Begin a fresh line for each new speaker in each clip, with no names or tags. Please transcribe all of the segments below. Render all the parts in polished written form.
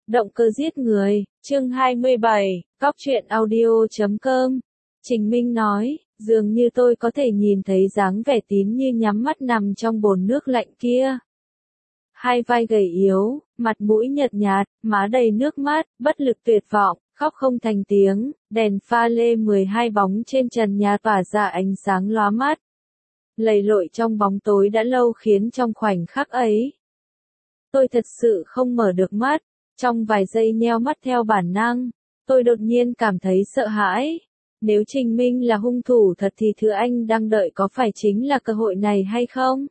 Động cơ giết người, chương 27, Cóc truyện audio.com. Trình Minh nói, dường như tôi có thể nhìn thấy dáng vẻ Tín Như nhắm mắt nằm trong bồn nước lạnh kia. Hai vai gầy yếu, mặt mũi nhợt nhạt, má đầy nước mắt, bất lực tuyệt vọng, khóc không thành tiếng, đèn pha lê 12 bóng trên trần nhà tỏa ra ánh sáng lóa mắt. Lầy lội trong bóng tối đã lâu khiến trong khoảnh khắc ấy, tôi thật sự không mở được mắt. Trong vài giây nheo mắt theo bản năng, tôi đột nhiên cảm thấy sợ hãi. Nếu Trình Minh là hung thủ thật thì thứ anh đang đợi có phải chính là cơ hội này hay không?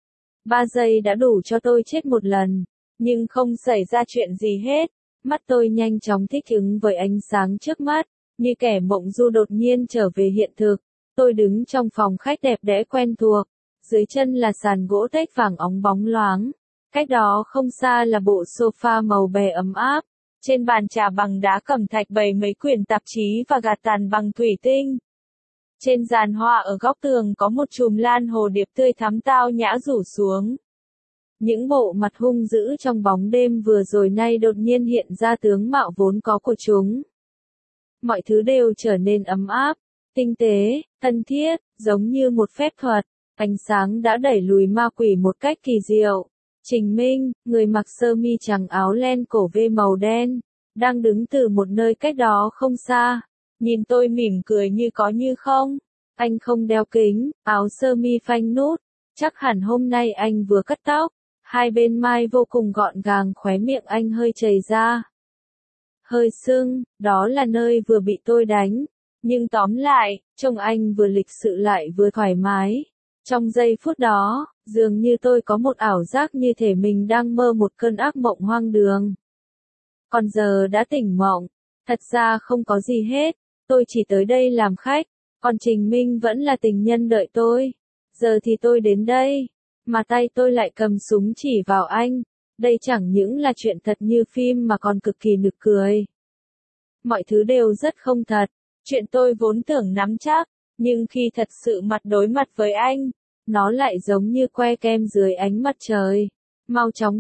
3 giây đã đủ cho tôi chết một lần, nhưng không xảy ra chuyện gì hết. Mắt tôi nhanh chóng thích ứng với ánh sáng trước mắt, như kẻ mộng du đột nhiên trở về hiện thực. Tôi đứng trong phòng khách đẹp đẽ quen thuộc, dưới chân là sàn gỗ tếch vàng óng bóng loáng. Cách đó không xa là bộ sofa màu bè ấm áp, trên bàn trà bằng đá cẩm thạch bày mấy quyển tạp chí và gạt tàn bằng thủy tinh. Trên giàn hoa ở góc tường có một chùm lan hồ điệp tươi thắm tao nhã rủ xuống. Những bộ mặt hung dữ trong bóng đêm vừa rồi nay đột nhiên hiện ra tướng mạo vốn có của chúng. Mọi thứ đều trở nên ấm áp, tinh tế, thân thiết, giống như một phép thuật. Ánh sáng đã đẩy lùi ma quỷ một cách kỳ diệu. Trình Minh, người mặc sơ mi trắng áo len cổ V màu đen, đang đứng từ một nơi cách đó không xa, nhìn tôi mỉm cười như có như không. Anh không đeo kính, áo sơ mi phanh nút, chắc hẳn hôm nay anh vừa cắt tóc, hai bên mai vô cùng gọn gàng, khóe miệng anh hơi chảy ra. Hơi sưng, đó là nơi vừa bị tôi đánh, nhưng tóm lại, trông anh vừa lịch sự lại vừa thoải mái. Trong giây phút đó, dường như tôi có một ảo giác như thể mình đang mơ một cơn ác mộng hoang đường. Còn giờ đã tỉnh mộng, thật ra không có gì hết, tôi chỉ tới đây làm khách, còn Trình Minh vẫn là tình nhân đợi tôi. Giờ thì tôi đến đây, mà tay tôi lại cầm súng chỉ vào anh, đây chẳng những là chuyện thật như phim mà còn cực kỳ nực cười. Mọi thứ đều rất không thật, chuyện tôi vốn tưởng nắm chắc, nhưng khi thật sự mặt đối mặt với anh, nó lại giống như que kem dưới ánh mặt trời, mau chóng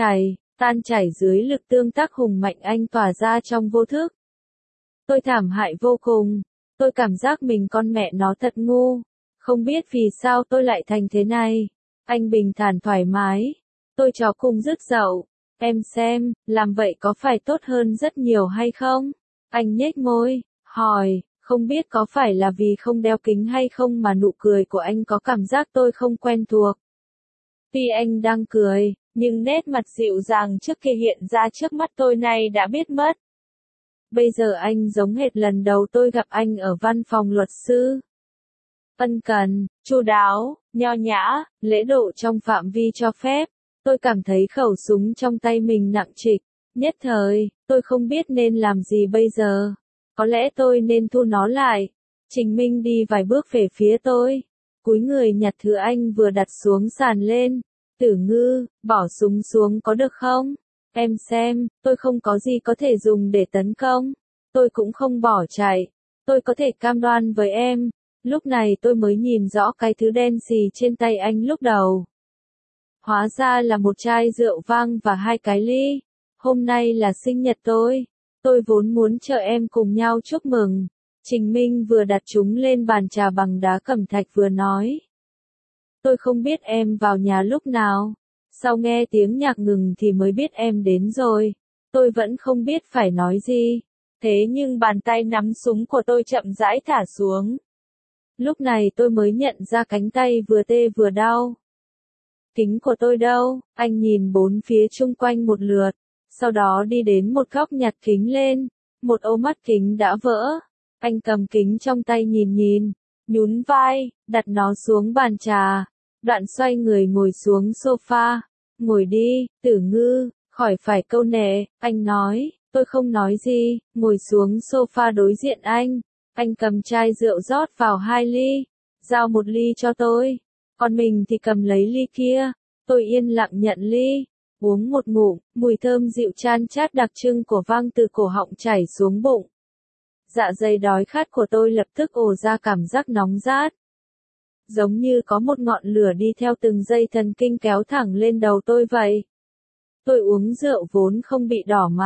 tan chảy dưới lực tương tác hùng mạnh anh tỏa ra trong vô thức. Tôi thảm hại vô cùng, tôi cảm giác mình con mẹ nó thật ngu, không biết vì sao tôi lại thành thế này. Anh bình thản thoải mái, tôi chó cùng rứt dậu, em xem, làm vậy có phải tốt hơn rất nhiều hay không? Anh nhếch môi, hỏi. Không biết có phải là vì không đeo kính hay không mà nụ cười của anh có cảm giác tôi không quen thuộc. Tuy anh đang cười, nhưng nét mặt dịu dàng trước kia hiện ra trước mắt tôi này đã biết mất. Bây giờ anh giống hệt lần đầu tôi gặp anh ở văn phòng luật sư. Ân cần, chu đáo, nho nhã, lễ độ trong phạm vi cho phép. Tôi cảm thấy khẩu súng trong tay mình nặng trịch. Nhất thời, tôi không biết nên làm gì bây giờ. Có lẽ tôi nên thu nó lại. Trình Minh đi vài bước về phía tôi, cúi người nhặt thứ anh vừa đặt xuống sàn lên. Tử Ngư, bỏ súng xuống có được không? Em xem, tôi không có gì có thể dùng để tấn công. Tôi cũng không bỏ chạy. Tôi có thể cam đoan với em. Lúc này tôi mới nhìn rõ cái thứ đen xì trên tay anh lúc đầu. Hóa ra là một chai rượu vang và 2 cái ly. Hôm nay là sinh nhật tôi. Tôi vốn muốn chờ em cùng nhau chúc mừng. Trình Minh vừa đặt chúng lên bàn trà bằng đá cẩm thạch vừa nói. Tôi không biết em vào nhà lúc nào. Sau nghe tiếng nhạc ngừng thì mới biết em đến rồi. Tôi vẫn không biết phải nói gì. Thế nhưng bàn tay nắm súng của tôi chậm rãi thả xuống. Lúc này tôi mới nhận ra cánh tay vừa tê vừa đau. Kính của tôi đâu? Anh nhìn bốn phía chung quanh một lượt. Sau đó đi đến một góc nhặt kính lên, một ô mắt kính đã vỡ. Anh cầm kính trong tay nhìn, nhún vai, đặt nó xuống bàn trà, đoạn xoay người ngồi xuống sofa. Ngồi đi, Tử Ngư, khỏi phải câu nệ, anh nói. Tôi không nói gì, ngồi xuống sofa đối diện anh. Anh cầm chai rượu rót vào 2 ly, giao 1 ly cho tôi, còn mình thì cầm lấy ly kia. Tôi yên lặng nhận ly. Uống một ngụm, mùi thơm dịu chan chát đặc trưng của vang từ cổ họng chảy xuống bụng. Dạ dày đói khát của tôi lập tức ồ ra cảm giác nóng rát. Giống như có một ngọn lửa đi theo từng dây thần kinh kéo thẳng lên đầu tôi vậy. Tôi uống rượu vốn không bị đỏ mặt,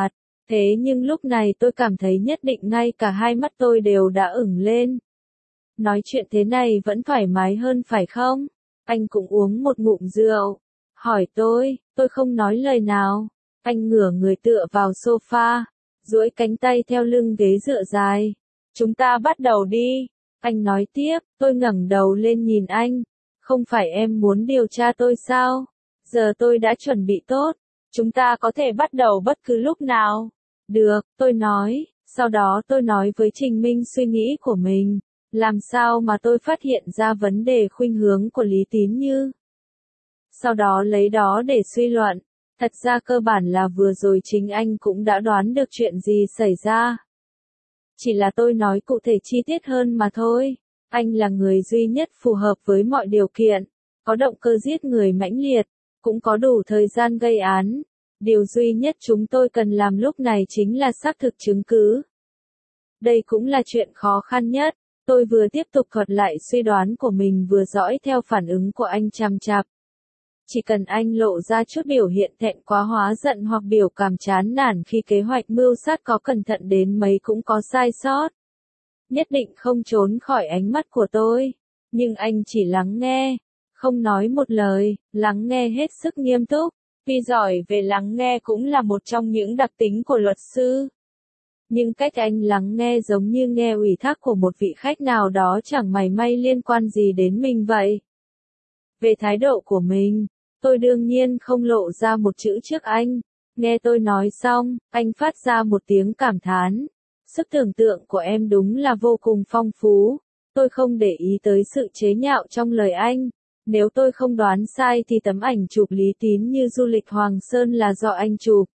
Thế nhưng lúc này tôi cảm thấy nhất định ngay cả hai mắt tôi đều đã ửng lên. Nói chuyện thế này vẫn thoải mái hơn phải không? Anh cũng uống một ngụm rượu. Hỏi tôi không nói lời nào. Anh ngửa người tựa vào sofa, duỗi cánh tay theo lưng ghế dựa dài. Chúng ta bắt đầu đi. Anh nói tiếp, tôi ngẩng đầu lên nhìn anh. Không phải em muốn điều tra tôi sao? Giờ tôi đã chuẩn bị tốt. Chúng ta có thể bắt đầu bất cứ lúc nào. Được, tôi nói. Sau đó tôi nói với Trình Minh suy nghĩ của mình. Làm sao mà tôi phát hiện ra vấn đề khuynh hướng của Lý Tín Như? Sau đó lấy đó để suy luận. Thật ra cơ bản là vừa rồi chính anh cũng đã đoán được chuyện gì xảy ra. Chỉ là tôi nói cụ thể chi tiết hơn mà thôi. Anh là người duy nhất phù hợp với mọi điều kiện. Có động cơ giết người mãnh liệt. Cũng có đủ thời gian gây án. Điều duy nhất chúng tôi cần làm lúc này chính là xác thực chứng cứ. Đây cũng là chuyện khó khăn nhất. Tôi vừa tiếp tục thuật lại suy đoán của mình vừa dõi theo phản ứng của anh chằm chằm. Chỉ cần anh lộ ra chút biểu hiện thẹn quá hóa giận hoặc biểu cảm chán nản khi kế hoạch mưu sát có cẩn thận đến mấy cũng có sai sót. Nhất định không trốn khỏi ánh mắt của tôi. Nhưng anh chỉ lắng nghe, không nói một lời, lắng nghe hết sức nghiêm túc. Vì giỏi về lắng nghe cũng là một trong những đặc tính của luật sư. Nhưng cách anh lắng nghe giống như nghe ủy thác của một vị khách nào đó chẳng mảy may liên quan gì đến mình vậy. Về thái độ của mình, tôi đương nhiên không lộ ra một chữ trước anh. Nghe tôi nói xong, anh phát ra một tiếng cảm thán. Sức tưởng tượng của em đúng là vô cùng phong phú. Tôi không để ý tới sự chế nhạo trong lời anh. Nếu tôi không đoán sai thì tấm ảnh chụp Lý Tín Như du lịch Hoàng Sơn là do anh chụp.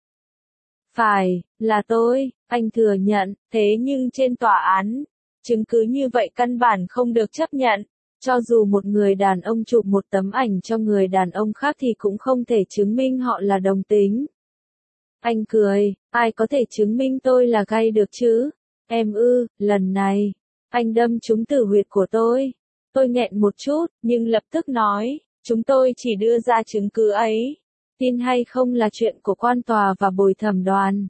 Phải, là tôi, anh thừa nhận, thế nhưng trên tòa án, chứng cứ như vậy căn bản không được chấp nhận. Cho dù một người đàn ông chụp một tấm ảnh cho người đàn ông khác thì cũng không thể chứng minh họ là đồng tính. Anh cười, ai có thể chứng minh tôi là gay được chứ? Em lần này, anh đâm trúng tử huyệt của tôi. Tôi nghẹn một chút, nhưng lập tức nói, chúng tôi chỉ đưa ra chứng cứ ấy. Tin hay không là chuyện của quan tòa và bồi thẩm đoàn.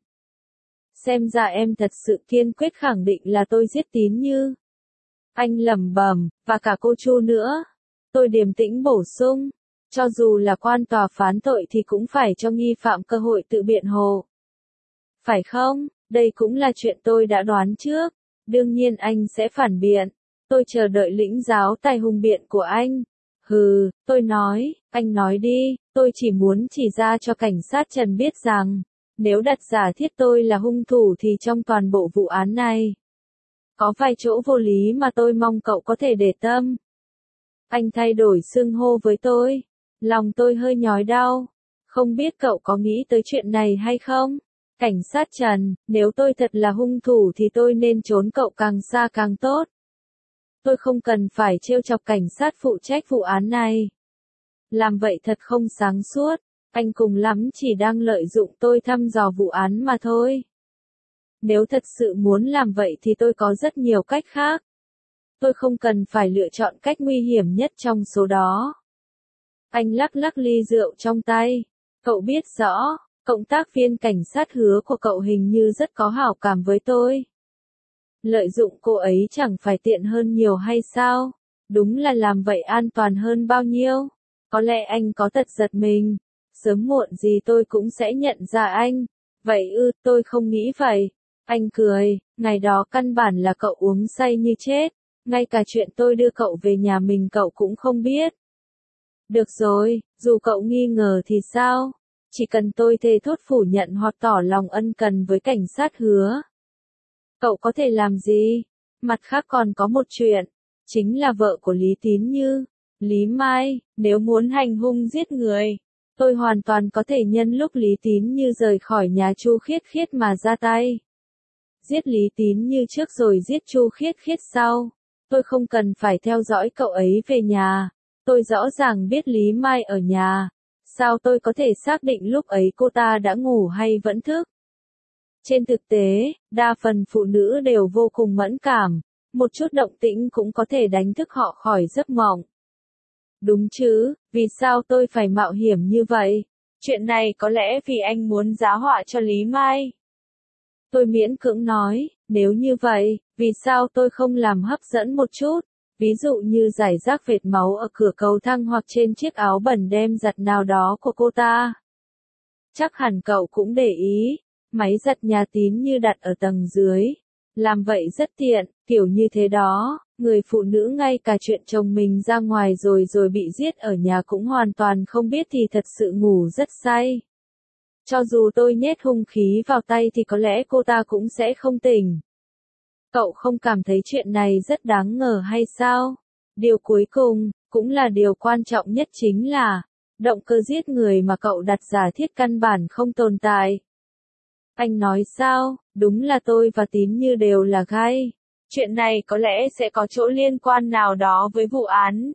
Xem ra em thật sự kiên quyết khẳng định là tôi giết Tín Như. Anh lẩm bẩm, và cả cô Chu nữa. Tôi điềm tĩnh bổ sung, cho dù là quan tòa phán tội thì cũng phải cho nghi phạm cơ hội tự biện hộ. Phải không? Đây cũng là chuyện tôi đã đoán trước. Đương nhiên anh sẽ phản biện. Tôi chờ đợi lĩnh giáo tài hùng biện của anh. Hừ, tôi nói, anh nói đi, tôi chỉ muốn chỉ ra cho cảnh sát Trần biết rằng, nếu đặt giả thiết tôi là hung thủ thì trong toàn bộ vụ án này, có vài chỗ vô lý mà tôi mong cậu có thể để tâm. Anh thay đổi xưng hô với tôi. Lòng tôi hơi nhói đau. Không biết cậu có nghĩ tới chuyện này hay không? Cảnh sát Trần, nếu tôi thật là hung thủ thì tôi nên trốn cậu càng xa càng tốt. Tôi không cần phải trêu chọc cảnh sát phụ trách vụ án này. Làm vậy thật không sáng suốt. Anh cùng lắm chỉ đang lợi dụng tôi thăm dò vụ án mà thôi. Nếu thật sự muốn làm vậy thì tôi có rất nhiều cách khác. Tôi không cần phải lựa chọn cách nguy hiểm nhất trong số đó. Anh lắc lắc ly rượu trong tay. Cậu biết rõ, cộng tác viên cảnh sát Hứa của cậu hình như rất có hảo cảm với tôi. Lợi dụng cô ấy chẳng phải tiện hơn nhiều hay sao? Đúng là làm vậy an toàn hơn bao nhiêu? Có lẽ anh có tật giật mình. Sớm muộn gì tôi cũng sẽ nhận ra anh. Vậy tôi không nghĩ vậy. Anh cười, ngày đó căn bản là cậu uống say như chết. Ngay cả chuyện tôi đưa cậu về nhà mình cậu cũng không biết. Được rồi, dù cậu nghi ngờ thì sao? Chỉ cần tôi thề thốt phủ nhận hoặc tỏ lòng ân cần với cảnh sát Hứa. Cậu có thể làm gì? Mặt khác còn có một chuyện. Chính là vợ của Lý Tín Như. Lý Mai, nếu muốn hành hung giết người. Tôi hoàn toàn có thể nhân lúc Lý Tín Như rời khỏi nhà Chu Khiết Khiết mà ra tay. Giết Lý Tín Như trước rồi giết Chu Khiết Khiết sau. Tôi không cần phải theo dõi cậu ấy về nhà. Tôi rõ ràng biết Lý Mai ở nhà. Sao tôi có thể xác định lúc ấy cô ta đã ngủ hay vẫn thức? Trên thực tế, đa phần phụ nữ đều vô cùng mẫn cảm. Một chút động tĩnh cũng có thể đánh thức họ khỏi giấc mộng. Đúng chứ, vì sao tôi phải mạo hiểm như vậy? Chuyện này có lẽ vì anh muốn giá họa cho Lý Mai. Tôi miễn cưỡng nói, nếu như vậy, vì sao tôi không làm hấp dẫn một chút? Ví dụ như rải rác vệt máu ở cửa cầu thang hoặc trên chiếc áo bẩn đem giặt nào đó của cô ta. Chắc hẳn cậu cũng để ý, máy giặt nhà Tín Như đặt ở tầng dưới. Làm vậy rất tiện, kiểu như thế đó, người phụ nữ ngay cả chuyện chồng mình ra ngoài rồi bị giết ở nhà cũng hoàn toàn không biết thì thật sự ngủ rất say. Cho dù tôi nhét hung khí vào tay thì có lẽ cô ta cũng sẽ không tỉnh. Cậu không cảm thấy chuyện này rất đáng ngờ hay sao? Điều cuối cùng, cũng là điều quan trọng nhất chính là, động cơ giết người mà cậu đặt giả thiết căn bản không tồn tại. Anh nói sao, đúng là tôi và Tín Như đều là gay. Chuyện này có lẽ sẽ có chỗ liên quan nào đó với vụ án.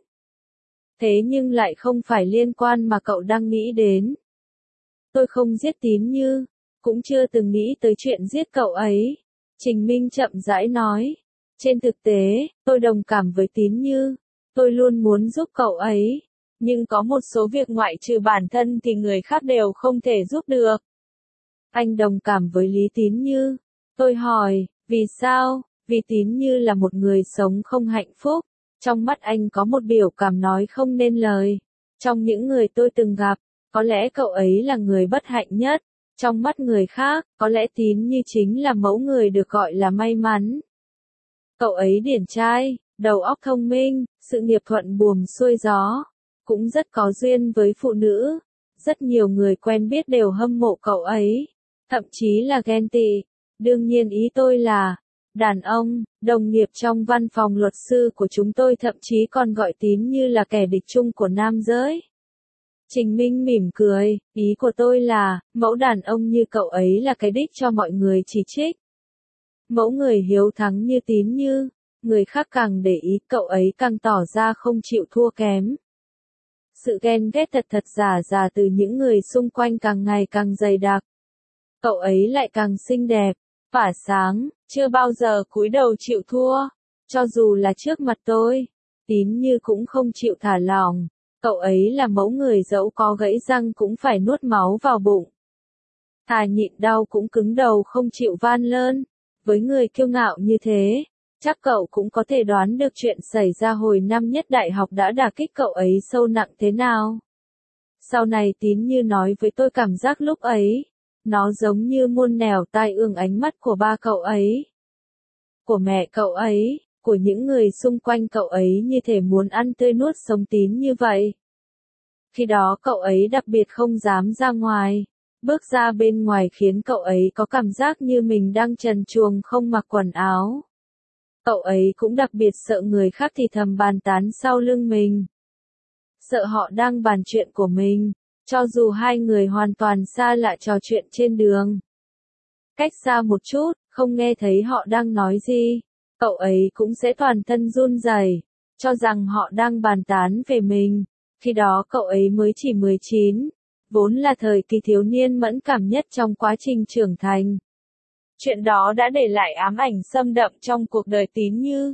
Thế nhưng lại không phải liên quan mà cậu đang nghĩ đến. Tôi không giết Tín Như, cũng chưa từng nghĩ tới chuyện giết cậu ấy. Trình Minh chậm rãi nói. Trên thực tế, tôi đồng cảm với Tín Như. Tôi luôn muốn giúp cậu ấy. Nhưng có một số việc ngoại trừ bản thân thì người khác đều không thể giúp được. Anh đồng cảm với Lý Tín Như. Tôi hỏi, vì sao? Vì Tín Như là một người sống không hạnh phúc. Trong mắt anh có một biểu cảm nói không nên lời. Trong những người tôi từng gặp, có lẽ cậu ấy là người bất hạnh nhất. Trong mắt người khác, có lẽ Tín Như chính là mẫu người được gọi là may mắn. Cậu ấy điển trai, đầu óc thông minh, sự nghiệp thuận buồm xuôi gió. Cũng rất có duyên với phụ nữ. Rất nhiều người quen biết đều hâm mộ cậu ấy. Thậm chí là ghen tị. Đương nhiên ý tôi là, đàn ông, đồng nghiệp trong văn phòng luật sư của chúng tôi thậm chí còn gọi Tín Như là kẻ địch chung của nam giới. Trình Minh mỉm cười, ý của tôi là, mẫu đàn ông như cậu ấy là cái đích cho mọi người chỉ trích. Mẫu người hiếu thắng như Tín Như, người khác càng để ý cậu ấy càng tỏ ra không chịu thua kém. Sự ghen ghét thật giả từ những người xung quanh càng ngày càng dày đặc. Cậu ấy lại càng xinh đẹp, tỏa sáng, chưa bao giờ cúi đầu chịu thua. Cho dù là trước mặt tôi, Tín Như cũng không chịu thả lỏng. Cậu ấy là mẫu người dẫu có gãy răng cũng phải nuốt máu vào bụng. Thà nhịn đau cũng cứng đầu không chịu van lơn. Với người kiêu ngạo như thế, chắc cậu cũng có thể đoán được chuyện xảy ra hồi năm nhất đại học đã đả kích cậu ấy sâu nặng thế nào. Sau này Tín Như nói với tôi cảm giác lúc ấy, nó giống như muôn nẻo tai ương ánh mắt của ba cậu ấy, của mẹ cậu ấy, của những người xung quanh cậu ấy như thể muốn ăn tươi nuốt sống Tín Như vậy. Khi đó cậu ấy đặc biệt không dám ra ngoài. Bước ra bên ngoài khiến cậu ấy có cảm giác như mình đang trần truồng không mặc quần áo. Cậu ấy cũng đặc biệt sợ người khác thì thầm bàn tán sau lưng mình. Sợ họ đang bàn chuyện của mình, cho dù hai người hoàn toàn xa lạ trò chuyện trên đường. Cách xa một chút, không nghe thấy họ đang nói gì, cậu ấy cũng sẽ toàn thân run rẩy, cho rằng họ đang bàn tán về mình. Khi đó cậu ấy mới chỉ 19. Vốn là thời kỳ thiếu niên mẫn cảm nhất trong quá trình trưởng thành. Chuyện đó đã để lại ám ảnh xâm đậm trong cuộc đời Tín Như.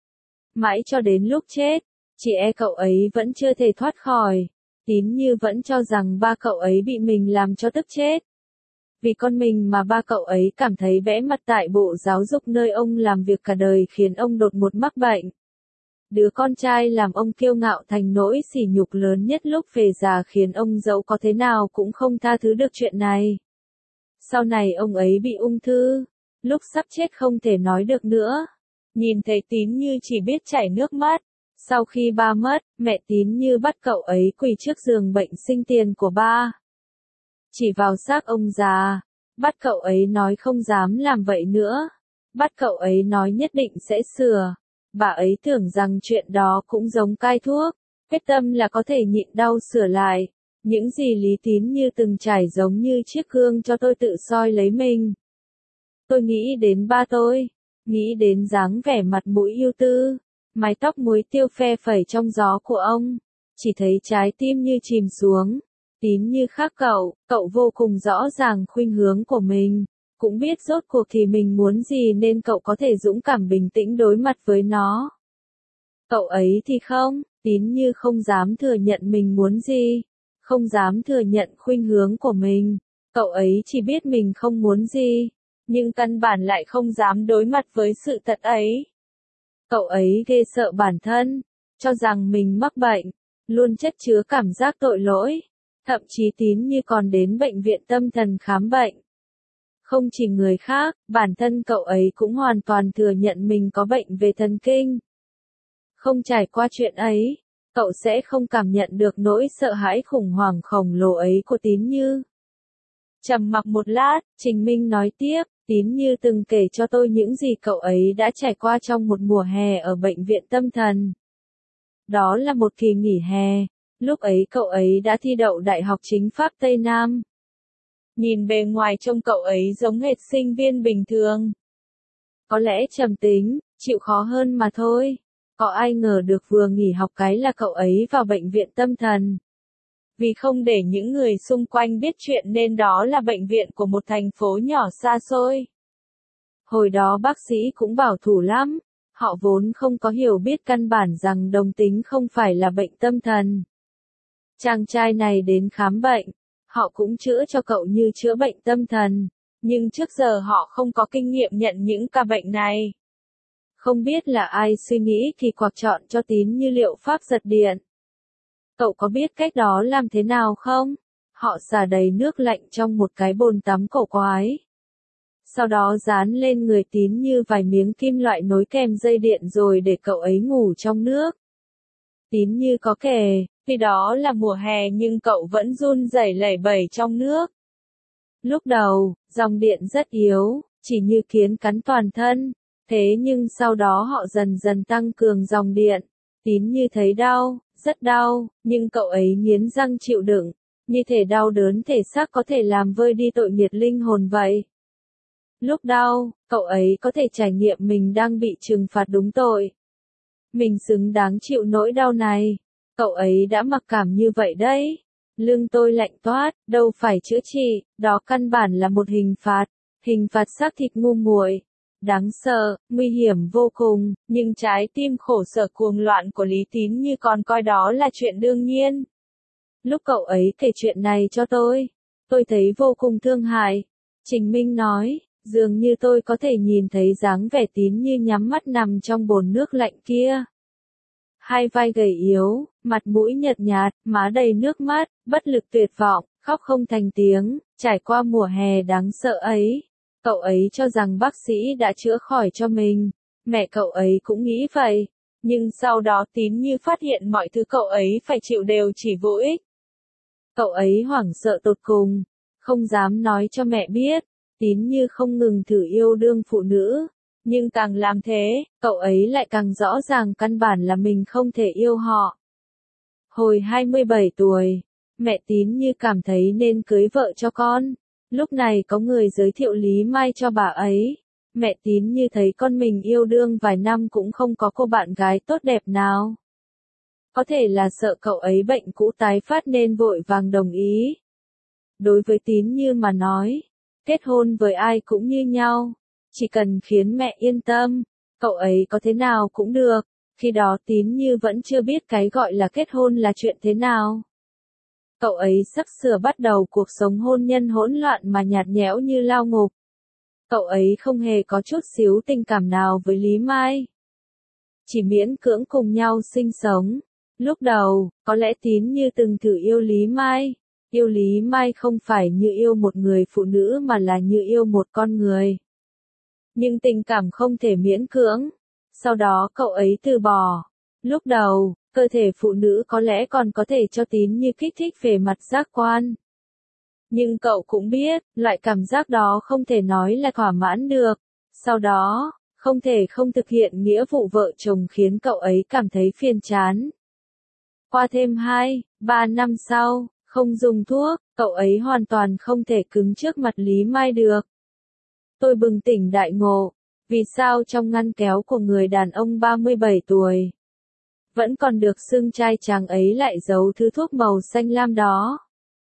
Mãi cho đến lúc chết, chỉ e cậu ấy vẫn chưa thể thoát khỏi. Tín Như vẫn cho rằng ba cậu ấy bị mình làm cho tức chết. Vì con mình mà ba cậu ấy cảm thấy bẽ mặt tại bộ giáo dục nơi ông làm việc cả đời khiến ông đột ngột mắc bệnh. Đứa con trai làm ông kiêu ngạo thành nỗi sỉ nhục lớn nhất lúc về già khiến ông dẫu có thế nào cũng không tha thứ được chuyện này. Sau này ông ấy bị ung thư, lúc sắp chết không thể nói được nữa. Nhìn thấy Tín Như chỉ biết chảy nước mắt. Sau khi ba mất, mẹ Tín Như bắt cậu ấy quỳ trước giường bệnh sinh tiền của ba. Chỉ vào xác ông già, bắt cậu ấy nói không dám làm vậy nữa. Bắt cậu ấy nói nhất định sẽ sửa. Bà ấy tưởng rằng chuyện đó cũng giống cai thuốc, quyết tâm là có thể nhịn đau sửa lại. Những gì Lý Tín Như từng trải giống như chiếc gương cho tôi tự soi lấy mình. Tôi nghĩ đến ba tôi, nghĩ đến dáng vẻ mặt mũi ưu tư, mái tóc muối tiêu phe phẩy trong gió của ông, chỉ thấy trái tim như chìm xuống. Tín Như khác cậu vô cùng rõ ràng khuynh hướng của mình, cũng biết rốt cuộc thì mình muốn gì nên cậu có thể dũng cảm bình tĩnh đối mặt với nó. Cậu ấy thì không, Tín Như không dám thừa nhận mình muốn gì, không dám thừa nhận khuynh hướng của mình, cậu ấy chỉ biết mình không muốn gì. nhưng căn bản lại không dám đối mặt với sự thật ấy. Cậu ấy ghê sợ bản thân, cho rằng mình mắc bệnh, luôn chất chứa cảm giác tội lỗi, thậm chí Tín Như còn đến bệnh viện tâm thần khám bệnh. Không chỉ người khác, bản thân cậu ấy cũng hoàn toàn thừa nhận mình có bệnh về thần kinh. Không trải qua chuyện ấy, cậu sẽ không cảm nhận được nỗi sợ hãi khủng hoảng khổng lồ ấy của Tín Như. Trầm mặc một lát, Trình Minh nói tiếp, Tín Như từng kể cho tôi những gì cậu ấy đã trải qua trong một mùa hè ở bệnh viện tâm thần. Đó là một kỳ nghỉ hè, lúc ấy cậu ấy đã thi đậu Đại học Chính pháp Tây Nam. Nhìn bề ngoài trông cậu ấy giống hệt sinh viên bình thường. Có lẽ trầm tính, chịu khó hơn mà thôi. Có ai ngờ được vừa nghỉ học cái là cậu ấy vào bệnh viện tâm thần. Vì không để những người xung quanh biết chuyện nên đó là bệnh viện của một thành phố nhỏ xa xôi. Hồi đó bác sĩ cũng bảo thủ lắm, họ vốn không có hiểu biết căn bản rằng đồng tính không phải là bệnh tâm thần. Chàng trai này đến khám bệnh, họ cũng chữa cho cậu như chữa bệnh tâm thần, nhưng trước giờ họ không có kinh nghiệm nhận những ca bệnh này. Không biết là ai suy nghĩ kỳ quặc chọn cho Tín Như liệu pháp giật điện. Cậu có biết cách đó làm thế nào không? Họ xả đầy nước lạnh trong một cái bồn tắm cổ quái. Sau đó dán lên người Tín Như vài miếng kim loại nối kèm dây điện rồi để cậu ấy ngủ trong nước. Tín Như có kể, khi đó là mùa hè nhưng cậu vẫn run rẩy lẩy bẩy trong nước. Lúc đầu, dòng điện rất yếu, chỉ như kiến cắn toàn thân. Thế nhưng sau đó họ dần dần tăng cường dòng điện. Tín Như thấy đau, rất đau, nhưng cậu ấy nghiến răng chịu đựng. Như thể đau đớn thể xác có thể làm vơi đi tội nghiệp linh hồn vậy. Lúc đau, cậu ấy có thể trải nghiệm mình đang bị trừng phạt đúng tội. Mình xứng đáng chịu nỗi đau này. Cậu ấy đã mặc cảm như vậy đấy. Lưng tôi lạnh toát, đâu phải chữa trị, đó căn bản là một hình phạt xác thịt ngu muội. Đáng sợ, nguy hiểm vô cùng, nhưng trái tim khổ sở cuồng loạn của Lý Tín Như còn coi đó là chuyện đương nhiên. Lúc cậu ấy kể chuyện này cho tôi thấy vô cùng thương hại. Trình Minh nói, dường như tôi có thể nhìn thấy dáng vẻ Tín Như nhắm mắt nằm trong bồn nước lạnh kia. Hai vai gầy yếu, mặt mũi nhợt nhạt, má đầy nước mắt, bất lực tuyệt vọng, khóc không thành tiếng, trải qua mùa hè đáng sợ ấy. Cậu ấy cho rằng bác sĩ đã chữa khỏi cho mình, mẹ cậu ấy cũng nghĩ vậy, nhưng sau đó Tín Như phát hiện mọi thứ cậu ấy phải chịu đều chỉ vô ích. Cậu ấy hoảng sợ tột cùng, không dám nói cho mẹ biết, Tín Như không ngừng thử yêu đương phụ nữ, nhưng càng làm thế, cậu ấy lại càng rõ ràng căn bản là mình không thể yêu họ. Hồi 27 tuổi, mẹ Tín Như cảm thấy nên cưới vợ cho con. Lúc này có người giới thiệu Lý Mai cho bà ấy. Mẹ Tín Như thấy con mình yêu đương vài năm cũng không có cô bạn gái tốt đẹp nào. Có thể là sợ cậu ấy bệnh cũ tái phát nên vội vàng đồng ý. Đối với Tín Như mà nói, kết hôn với ai cũng như nhau. Chỉ cần khiến mẹ yên tâm, cậu ấy có thế nào cũng được. Khi đó Tín Như vẫn chưa biết cái gọi là kết hôn là chuyện thế nào. Cậu ấy sắp sửa bắt đầu cuộc sống hôn nhân hỗn loạn mà nhạt nhẽo như lao ngục. Cậu ấy không hề có chút xíu tình cảm nào với Lý Mai. Chỉ miễn cưỡng cùng nhau sinh sống. Lúc đầu, có lẽ Tín Như từng thử yêu Lý Mai. Yêu Lý Mai không phải như yêu một người phụ nữ mà là như yêu một con người. Nhưng tình cảm không thể miễn cưỡng. Sau đó cậu ấy từ bỏ. Lúc đầu, cơ thể phụ nữ có lẽ còn có thể cho Tín Như kích thích về mặt giác quan. Nhưng cậu cũng biết, loại cảm giác đó không thể nói là thỏa mãn được. Sau đó, không thể không thực hiện nghĩa vụ vợ chồng khiến cậu ấy cảm thấy phiền chán. Qua thêm 2-3 năm sau, không dùng thuốc, cậu ấy hoàn toàn không thể cứng trước mặt Lý Mai được. Tôi bừng tỉnh đại ngộ, vì sao trong ngăn kéo của người đàn ông 37 tuổi, vẫn còn được xưng trai chàng ấy lại giấu thứ thuốc màu xanh lam đó.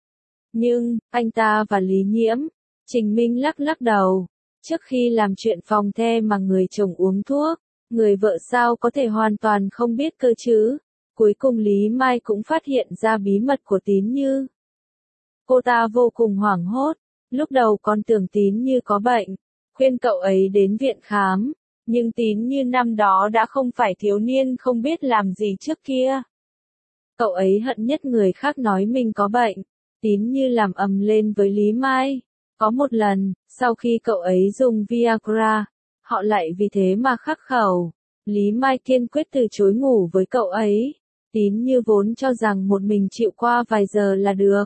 Nhưng, anh ta và Lý Nhiễm, Trình Minh lắc lắc đầu, trước khi làm chuyện phòng the mà người chồng uống thuốc, người vợ sao có thể hoàn toàn không biết cơ chứ. Cuối cùng Lý Mai cũng phát hiện ra bí mật của Tín Như. Cô ta vô cùng hoảng hốt, lúc đầu còn tưởng Tín Như có bệnh, khuyên cậu ấy đến viện khám, nhưng Tín Như năm đó đã không phải thiếu niên không biết làm gì trước kia. Cậu ấy hận nhất người khác nói mình có bệnh, Tín Như làm ầm lên với Lý Mai. Có một lần, sau khi cậu ấy dùng Viagra, họ lại vì thế mà khắc khẩu. Lý Mai kiên quyết từ chối ngủ với cậu ấy. Tín Như vốn cho rằng một mình chịu qua vài giờ là được.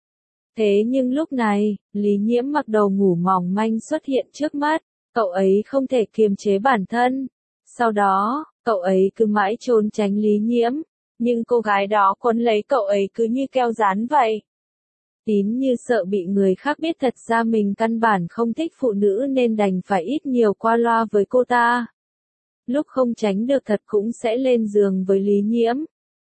Thế nhưng lúc này, Lý Nhiễm mặc đồ ngủ mỏng manh xuất hiện trước mắt, cậu ấy không thể kiềm chế bản thân. Sau đó, cậu ấy cứ mãi trốn tránh Lý Nhiễm, nhưng cô gái đó quấn lấy cậu ấy cứ như keo dán vậy. Tín Như sợ bị người khác biết thật ra mình căn bản không thích phụ nữ nên đành phải ít nhiều qua loa với cô ta. Lúc không tránh được thật cũng sẽ lên giường với Lý Nhiễm.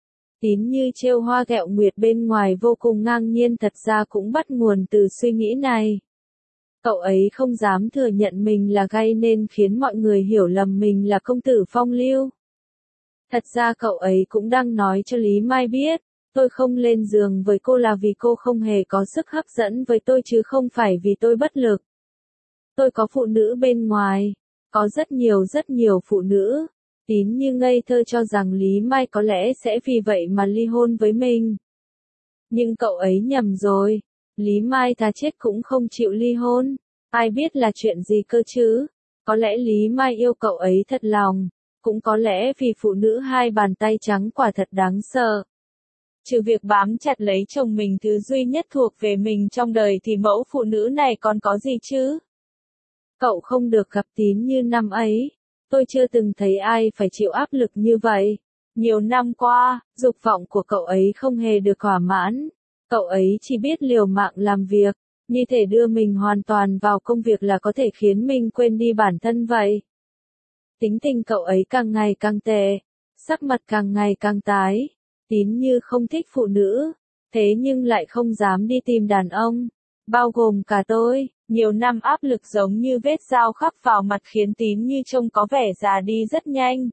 Tín Như trêu hoa ghẹo nguyệt bên ngoài vô cùng ngang nhiên thật ra cũng bắt nguồn từ suy nghĩ này. Cậu ấy không dám thừa nhận mình là gay nên khiến mọi người hiểu lầm mình là công tử phong lưu. Thật ra cậu ấy cũng đang nói cho Lý Mai biết, tôi không lên giường với cô là vì cô không hề có sức hấp dẫn với tôi chứ không phải vì tôi bất lực. Tôi có phụ nữ bên ngoài, có rất nhiều phụ nữ. Tín Như ngây thơ cho rằng Lý Mai có lẽ sẽ vì vậy mà ly hôn với mình. Nhưng cậu ấy nhầm rồi, Lý Mai thà chết cũng không chịu ly hôn. Ai biết là chuyện gì cơ chứ? Có lẽ Lý Mai yêu cậu ấy thật lòng, cũng có lẽ vì phụ nữ hai bàn tay trắng quả thật đáng sợ. Trừ việc bám chặt lấy chồng mình thứ duy nhất thuộc về mình trong đời thì mẫu phụ nữ này còn có gì chứ? Cậu không được gặp Tín Như năm ấy. Tôi chưa từng thấy ai phải chịu áp lực như vậy. Nhiều năm qua, dục vọng của cậu ấy không hề được thỏa mãn. Cậu ấy chỉ biết liều mạng làm việc, như thể đưa mình hoàn toàn vào công việc là có thể khiến mình quên đi bản thân vậy. Tính tình cậu ấy càng ngày càng tệ, sắc mặt càng ngày càng tái. Tín Như không thích phụ nữ, thế nhưng lại không dám đi tìm đàn ông, bao gồm cả tôi. Nhiều năm áp lực giống như vết dao khắc vào mặt khiến Tín Như trông có vẻ già đi rất nhanh.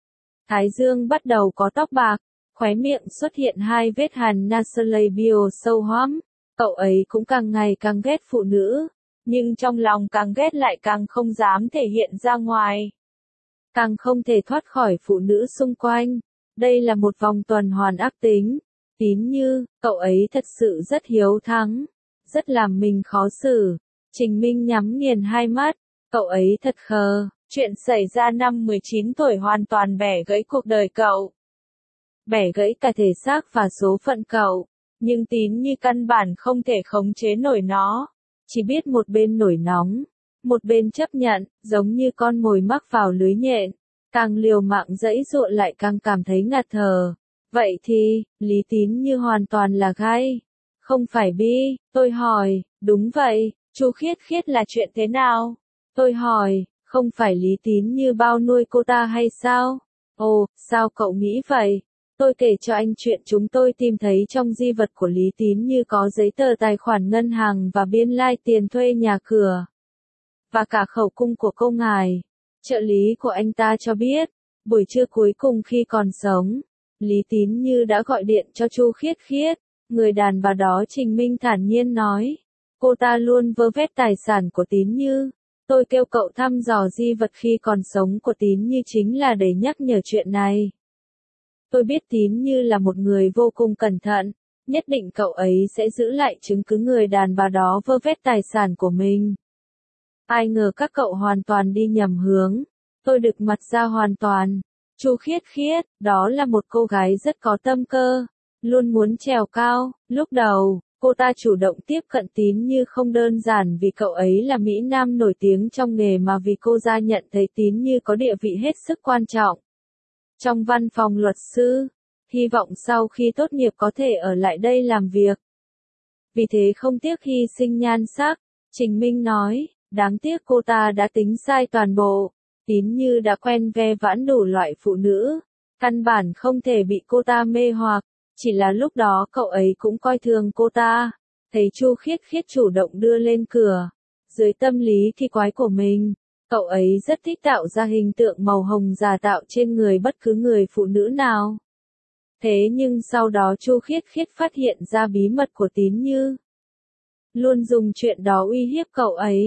Thái dương bắt đầu có tóc bạc, khóe miệng xuất hiện hai vết hằn nasolabial sâu hoắm. Cậu ấy cũng càng ngày càng ghét phụ nữ, nhưng trong lòng càng ghét lại càng không dám thể hiện ra ngoài. Càng không thể thoát khỏi phụ nữ xung quanh. Đây là một vòng tuần hoàn ác tính. Tín Như, cậu ấy thật sự rất hiếu thắng, rất làm mình khó xử. Trình Minh nhắm nghiền hai mắt, cậu ấy thật khờ, chuyện xảy ra năm 19 tuổi hoàn toàn bẻ gãy cuộc đời cậu. Bẻ gãy cả thể xác và số phận cậu, nhưng Tín Như căn bản không thể khống chế nổi nó, chỉ biết một bên nổi nóng, một bên chấp nhận, giống như con mồi mắc vào lưới nhện, càng liều mạng giãy giụa lại càng cảm thấy ngạt thở. Vậy thì, Lý Tín Như hoàn toàn là gay, không phải bi, tôi hỏi, đúng vậy. Chu Khiết Khiết là chuyện thế nào? Tôi hỏi, không phải Lý Tín Như bao nuôi cô ta hay sao? Ồ, sao cậu nghĩ vậy? Tôi kể cho anh chuyện chúng tôi tìm thấy trong di vật của Lý Tín Như có giấy tờ tài khoản ngân hàng và biên lai tiền thuê nhà cửa. Và cả khẩu cung của cô ngài. Trợ lý của anh ta cho biết, buổi trưa cuối cùng khi còn sống, Lý Tín Như đã gọi điện cho Chu Khiết Khiết. Người đàn bà đó Trình Minh thản nhiên nói. Cô ta luôn vơ vét tài sản của Tín Như. Tôi kêu cậu thăm dò di vật khi còn sống của Tín Như chính là để nhắc nhở chuyện này. Tôi biết Tín Như là một người vô cùng cẩn thận, nhất định cậu ấy sẽ giữ lại chứng cứ người đàn bà đó vơ vét tài sản của mình. Ai ngờ các cậu hoàn toàn đi nhầm hướng. Tôi đực mặt ra hoàn toàn. Chu Khiết Khiết, đó là một cô gái rất có tâm cơ, luôn muốn trèo cao. Lúc đầu, cô ta chủ động tiếp cận Tín Như không đơn giản vì cậu ấy là Mỹ Nam nổi tiếng trong nghề mà vì cô ta nhận thấy Tín Như có địa vị hết sức quan trọng trong văn phòng luật sư, hy vọng sau khi tốt nghiệp có thể ở lại đây làm việc. Vì thế không tiếc hy sinh nhan sắc, Trình Minh nói, đáng tiếc cô ta đã tính sai toàn bộ. Tín Như đã quen ve vãn đủ loại phụ nữ, căn bản không thể bị cô ta mê hoặc. Chỉ là lúc đó cậu ấy cũng coi thường cô ta, thấy Chu Khiết Khiết chủ động đưa lên cửa. Dưới tâm lý thi quái của mình, cậu ấy rất thích tạo ra hình tượng màu hồng giả tạo trên người bất cứ người phụ nữ nào. Thế nhưng sau đó Chu Khiết Khiết phát hiện ra bí mật của Tín Như. Luôn dùng chuyện đó uy hiếp cậu ấy.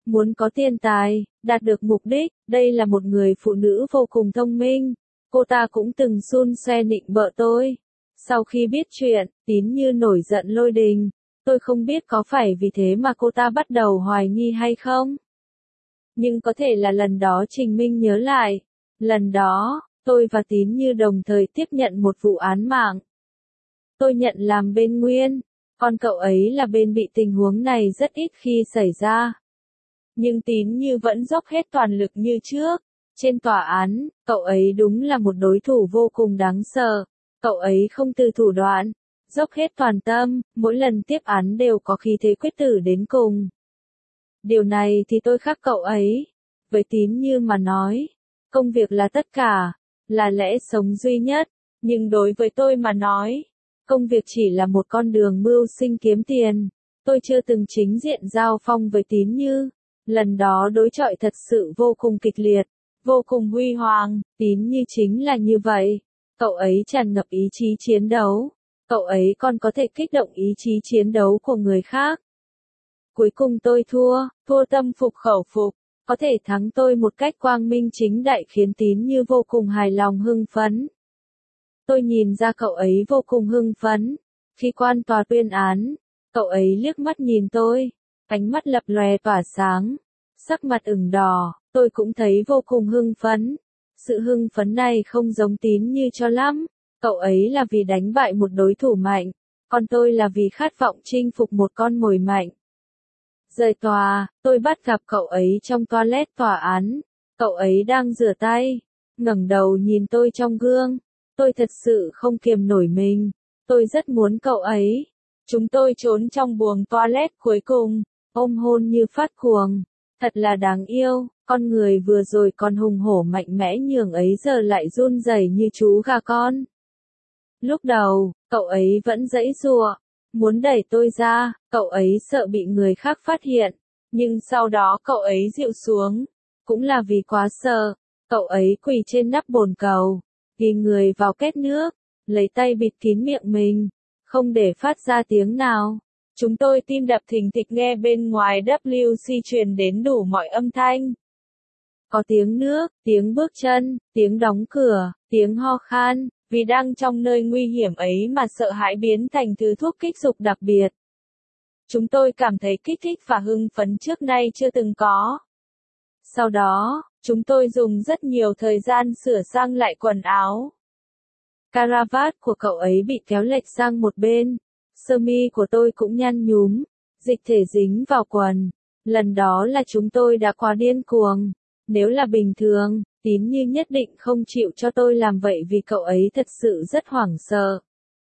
muốn có tiền tài, đạt được mục đích, đây là một người phụ nữ vô cùng thông minh. Cô ta cũng từng xun xoe nịnh bợ tôi. Sau khi biết chuyện, Tín Như nổi giận lôi đình. Tôi không biết có phải vì thế mà cô ta bắt đầu hoài nghi hay không. Nhưng có thể là lần đó Trình Minh nhớ lại. Lần đó, tôi và Tín Như đồng thời tiếp nhận một vụ án mạng. Tôi nhận làm bên nguyên, còn cậu ấy là bên bị. Tình huống này rất ít khi xảy ra. Nhưng Tín Như vẫn dốc hết toàn lực như trước. Trên tòa án, cậu ấy đúng là một đối thủ vô cùng đáng sợ. Cậu ấy không từ thủ đoạn, dốc hết toàn tâm, mỗi lần tiếp án đều có khí thế quyết tử đến cùng. Điều này thì tôi khác cậu ấy. Với Tín Như mà nói, công việc là tất cả, là lẽ sống duy nhất. Nhưng đối với tôi mà nói, công việc chỉ là một con đường mưu sinh kiếm tiền. Tôi chưa từng chính diện giao phong với Tín Như. Lần đó đối chọi thật sự vô cùng kịch liệt, vô cùng huy hoàng. Tín Như chính là như vậy. Cậu ấy tràn ngập ý chí chiến đấu. Cậu ấy còn có thể kích động ý chí chiến đấu của người khác. Cuối cùng tôi thua tâm phục khẩu phục. Có thể thắng tôi một cách quang minh chính đại khiến Tín Như vô cùng hài lòng hưng phấn. Tôi nhìn ra cậu ấy vô cùng hưng phấn. Khi quan tòa tuyên án, cậu ấy liếc mắt nhìn tôi, ánh mắt lập lòe tỏa sáng, sắc mặt ửng đỏ, tôi cũng thấy vô cùng hưng phấn. Sự hưng phấn này không giống Tín Như cho lắm, cậu ấy là vì đánh bại một đối thủ mạnh, còn tôi là vì khát vọng chinh phục một con mồi mạnh. Rời tòa, tôi bắt gặp cậu ấy trong toilet tòa án, cậu ấy đang rửa tay, ngẩng đầu nhìn tôi trong gương. Tôi thật sự không kiềm nổi mình, tôi rất muốn cậu ấy. Chúng tôi trốn trong buồng toilet cuối cùng, ôm hôn như phát cuồng. Thật là đáng yêu, con người vừa rồi còn hùng hổ mạnh mẽ nhường ấy giờ lại run rẩy như chú gà con. Lúc đầu, cậu ấy vẫn giãy giụa, muốn đẩy tôi ra, cậu ấy sợ bị người khác phát hiện. Nhưng sau đó cậu ấy dịu xuống, cũng là vì quá sợ. Cậu ấy quỳ trên nắp bồn cầu, ghi người vào két nước, lấy tay bịt kín miệng mình, không để phát ra tiếng nào. Chúng tôi tim đập thình thịch nghe bên ngoài WC truyền đến đủ mọi âm thanh. Có tiếng nước, tiếng bước chân, tiếng đóng cửa, tiếng ho khan, vì đang trong nơi nguy hiểm ấy mà sợ hãi biến thành thứ thuốc kích dục đặc biệt. Chúng tôi cảm thấy kích thích và hưng phấn trước nay chưa từng có. Sau đó, chúng tôi dùng rất nhiều thời gian sửa sang lại quần áo. Caravat của cậu ấy bị kéo lệch sang một bên. Sơ mi của tôi cũng nhăn nhúm, dịch thể dính vào quần. Lần đó là chúng tôi đã quá điên cuồng. Nếu là bình thường, Tín Như nhất định không chịu cho tôi làm vậy vì cậu ấy thật sự rất hoảng sợ.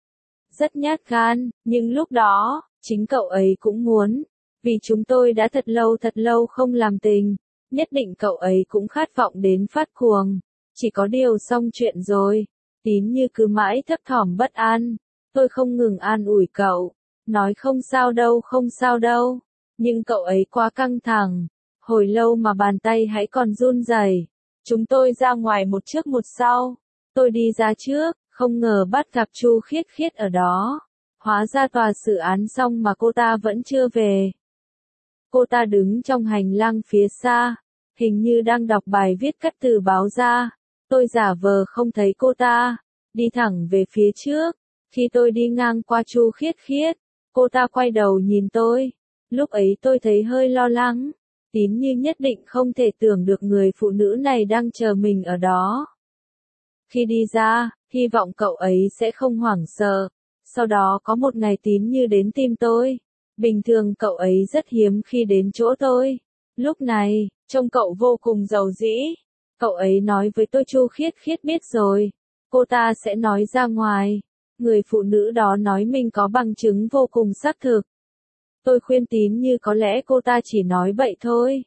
Rất nhát gan, nhưng lúc đó, chính cậu ấy cũng muốn. Vì chúng tôi đã thật lâu không làm tình. Nhất định cậu ấy cũng khát vọng đến phát cuồng. Chỉ có điều xong chuyện rồi. Tín Như cứ mãi thấp thỏm bất an. Tôi không ngừng an ủi cậu. Nói không sao đâu. Nhưng cậu ấy quá căng thẳng. Hồi lâu mà bàn tay hãy còn run rẩy. Chúng tôi ra ngoài một trước một sau. Tôi đi ra trước, không ngờ bắt gặp Chu Khiết Khiết ở đó. Hóa ra tòa xử án xong mà cô ta vẫn chưa về. Cô ta đứng trong hành lang phía xa, hình như đang đọc bài viết cắt từ báo ra. Tôi giả vờ không thấy cô ta, đi thẳng về phía trước. Khi tôi đi ngang qua Chu Khiết Khiết, cô ta quay đầu nhìn tôi. Lúc ấy tôi thấy hơi lo lắng. Tín Như nhất định không thể tưởng được người phụ nữ này đang chờ mình ở đó. Khi đi ra, hy vọng cậu ấy sẽ không hoảng sợ. Sau đó có một ngày Tín Như đến tìm tôi. Bình thường cậu ấy rất hiếm khi đến chỗ tôi. Lúc này, trông cậu vô cùng giàu dĩ. Cậu ấy nói với tôi Chu Khiết Khiết biết rồi. Cô ta sẽ nói ra ngoài. Người phụ nữ đó nói mình có bằng chứng vô cùng xác thực. Tôi khuyên Tín Như có lẽ cô ta chỉ nói bậy thôi.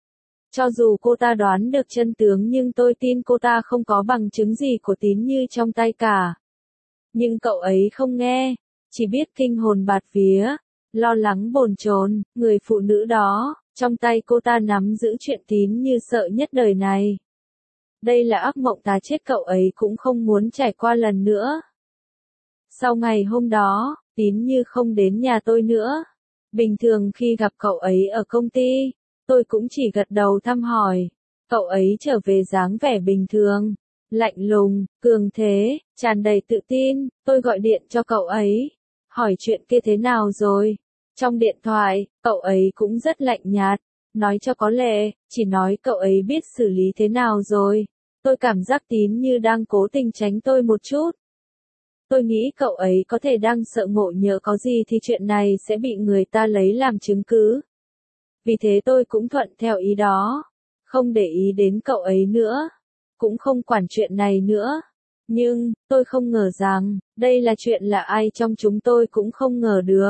Cho dù cô ta đoán được chân tướng nhưng tôi tin cô ta không có bằng chứng gì của Tín Như trong tay cả. Nhưng cậu ấy không nghe, chỉ biết kinh hồn bạt vía, lo lắng bồn chồn. Người phụ nữ đó, trong tay cô ta nắm giữ chuyện Tín Như sợ nhất đời này. Đây là ác mộng tá chết cậu ấy cũng không muốn trải qua lần nữa. Sau ngày hôm đó, Tín Như không đến nhà tôi nữa. Bình thường khi gặp cậu ấy ở công ty, Tôi cũng chỉ gật đầu thăm hỏi. Cậu ấy trở về dáng vẻ bình thường, lạnh lùng, cường thế, tràn đầy tự tin. Tôi gọi điện cho cậu ấy, hỏi chuyện kia thế nào rồi. Trong điện thoại, cậu ấy cũng rất lạnh nhạt, nói cho có lệ, chỉ nói cậu ấy biết xử lý thế nào rồi. Tôi cảm giác Tín Như đang cố tình tránh tôi một chút. Tôi nghĩ cậu ấy có thể đang sợ ngộ nhỡ có gì thì chuyện này sẽ bị người ta lấy làm chứng cứ. Vì thế tôi cũng thuận theo ý đó, không để ý đến cậu ấy nữa, cũng không quản chuyện này nữa. Nhưng, tôi không ngờ rằng, đây là chuyện là ai trong chúng tôi cũng không ngờ được.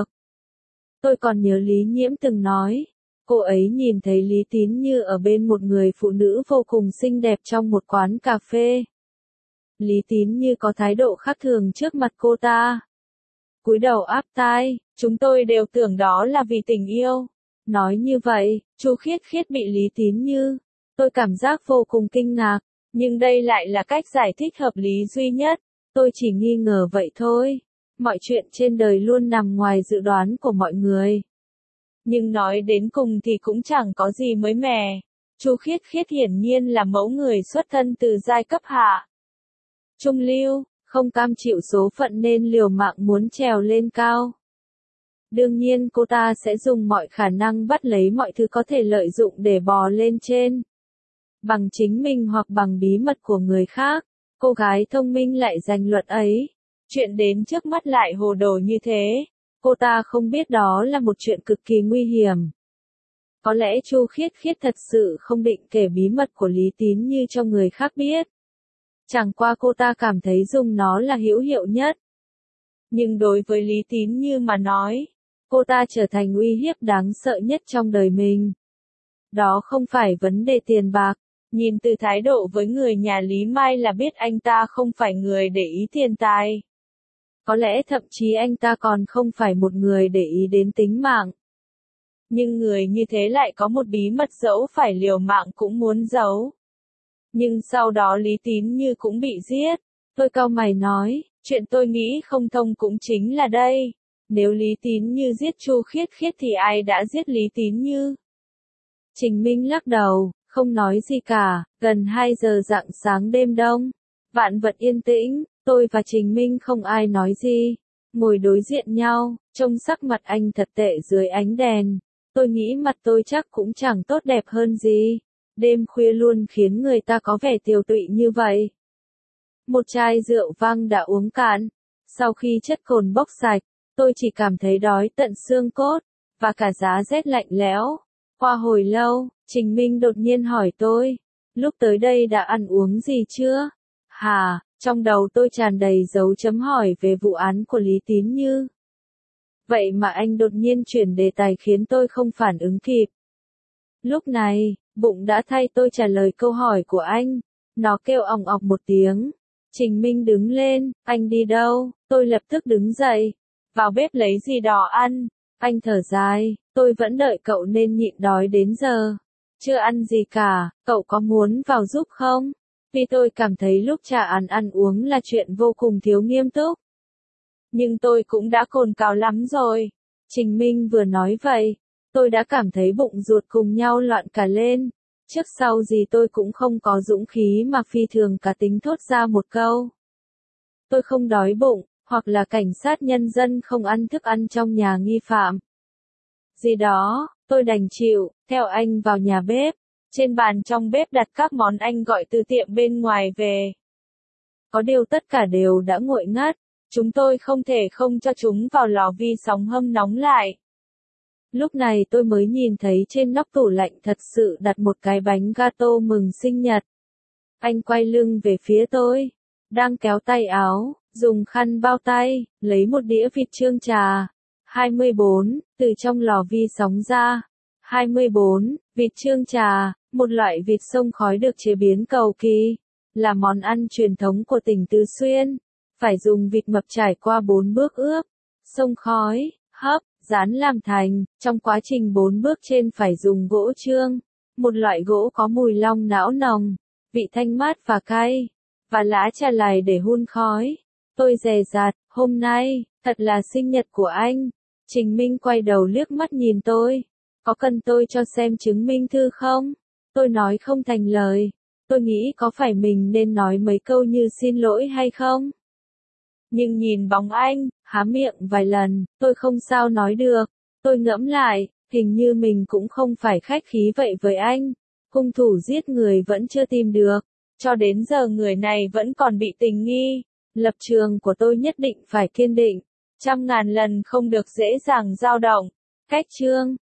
Tôi còn nhớ Lý Nhiễm từng nói, cô ấy nhìn thấy Lý Tín Như ở bên một người phụ nữ vô cùng xinh đẹp trong một quán cà phê. Lý Tín Như có thái độ khác thường trước mặt cô ta. Cúi đầu áp tai, chúng tôi đều tưởng đó là vì tình yêu. Nói như vậy, Chu Khiết Khiết bị Lý Tín Như. Tôi cảm giác vô cùng kinh ngạc, nhưng đây lại là cách giải thích hợp lý duy nhất. Tôi chỉ nghi ngờ vậy thôi. Mọi chuyện trên đời luôn nằm ngoài dự đoán của mọi người. Nhưng nói đến cùng thì cũng chẳng có gì mới mẻ. Chu Khiết Khiết hiển nhiên là mẫu người xuất thân từ giai cấp hạ. Trung lưu, không cam chịu số phận nên liều mạng muốn trèo lên cao. Đương nhiên cô ta sẽ dùng mọi khả năng bắt lấy mọi thứ có thể lợi dụng để bò lên trên. Bằng chính mình hoặc bằng bí mật của người khác, cô gái thông minh lại giành luật ấy. Chuyện đến trước mắt lại hồ đồ như thế. Cô ta không biết đó là một chuyện cực kỳ nguy hiểm. Có lẽ Chu Khiết Khiết thật sự không định kể bí mật của Lý Tín Như cho người khác biết. Chẳng qua cô ta cảm thấy dùng nó là hữu hiệu nhất. Nhưng đối với Lý Tín Như mà nói, cô ta trở thành uy hiếp đáng sợ nhất trong đời mình. Đó không phải vấn đề tiền bạc. Nhìn từ thái độ với người nhà Lý Mai là biết anh ta không phải người để ý tiền tài. Có lẽ thậm chí anh ta còn không phải một người để ý đến tính mạng. Nhưng người như thế lại có một bí mật dẫu phải liều mạng cũng muốn giấu. Nhưng sau đó Lý Tín Như cũng bị giết. Tôi cau mày nói, chuyện tôi nghĩ không thông cũng chính là đây. Nếu Lý Tín Như giết Chu Khiết Khiết thì ai đã giết Lý Tín Như? Trình Minh lắc đầu, không nói gì cả. Gần 2 giờ rạng sáng đêm đông, vạn vật yên tĩnh, tôi và Trình Minh không ai nói gì. Ngồi đối diện nhau, trông sắc mặt anh thật tệ dưới ánh đèn. Tôi nghĩ mặt tôi chắc cũng chẳng tốt đẹp hơn gì. Đêm khuya luôn khiến người ta có vẻ tiều tụy như vậy. Một chai rượu vang đã uống cạn. Sau khi chất cồn bốc sạch, tôi chỉ cảm thấy đói tận xương cốt, và cả giá rét lạnh lẽo. Qua hồi lâu, Trình Minh đột nhiên hỏi tôi, lúc tới đây đã ăn uống gì chưa? Hà, trong đầu tôi tràn đầy dấu chấm hỏi về vụ án của Lý Tín Như. Vậy mà anh đột nhiên chuyển đề tài khiến tôi không phản ứng kịp. Lúc này, bụng đã thay tôi trả lời câu hỏi của anh. Nó kêu òng ọc một tiếng. Trình Minh đứng lên, anh đi đâu? Tôi lập tức đứng dậy. Vào bếp lấy gì đó ăn. Anh thở dài, tôi vẫn đợi cậu nên nhịn đói đến giờ. Chưa ăn gì cả, cậu có muốn vào giúp không? Vì tôi cảm thấy lúc trả ăn uống là chuyện vô cùng thiếu nghiêm túc. Nhưng tôi cũng đã cồn cào lắm rồi. Trình Minh vừa nói vậy, tôi đã cảm thấy bụng ruột cùng nhau loạn cả lên. Trước sau gì tôi cũng không có dũng khí mà phi thường cá tính thốt ra một câu. Tôi không đói bụng, hoặc là cảnh sát nhân dân không ăn thức ăn trong nhà nghi phạm. Gì đó, tôi đành chịu, theo anh vào nhà bếp. Trên bàn trong bếp đặt các món anh gọi từ tiệm bên ngoài về. Có điều tất cả đều đã nguội ngắt, chúng tôi không thể không cho chúng vào lò vi sóng hâm nóng lại. Lúc này tôi mới nhìn thấy trên nóc tủ lạnh thật sự đặt một cái bánh gato mừng sinh nhật. Anh quay lưng về phía tôi, đang kéo tay áo, dùng khăn bao tay, lấy một đĩa vịt chương trà. 24, từ trong lò vi sóng ra. 24, vịt chương trà, một loại vịt xông khói được chế biến cầu kỳ, là món ăn truyền thống của tỉnh Tứ Xuyên. Phải dùng vịt mập trải qua 4 bước ướp, xông khói, hấp, rán làm thành. Trong quá trình 4 bước trên phải dùng gỗ chương, một loại gỗ có mùi long não nồng, vị thanh mát và cay, và lá trà lài để hun khói. Tôi dè dặt, hôm nay, thật là sinh nhật của anh. Trình Minh quay đầu liếc mắt nhìn tôi. Có cần tôi cho xem chứng minh thư không? Tôi nói không thành lời. Tôi nghĩ có phải mình nên nói mấy câu như xin lỗi hay không? Nhưng nhìn bóng anh, há miệng vài lần, tôi không sao nói được. Tôi ngẫm lại, hình như mình cũng không phải khách khí vậy với anh. Hung thủ giết người vẫn chưa tìm được. Cho đến giờ người này vẫn còn bị tình nghi. Lập trường của tôi nhất định phải kiên định. 100.000 lần không được dễ dàng dao động. Cách chương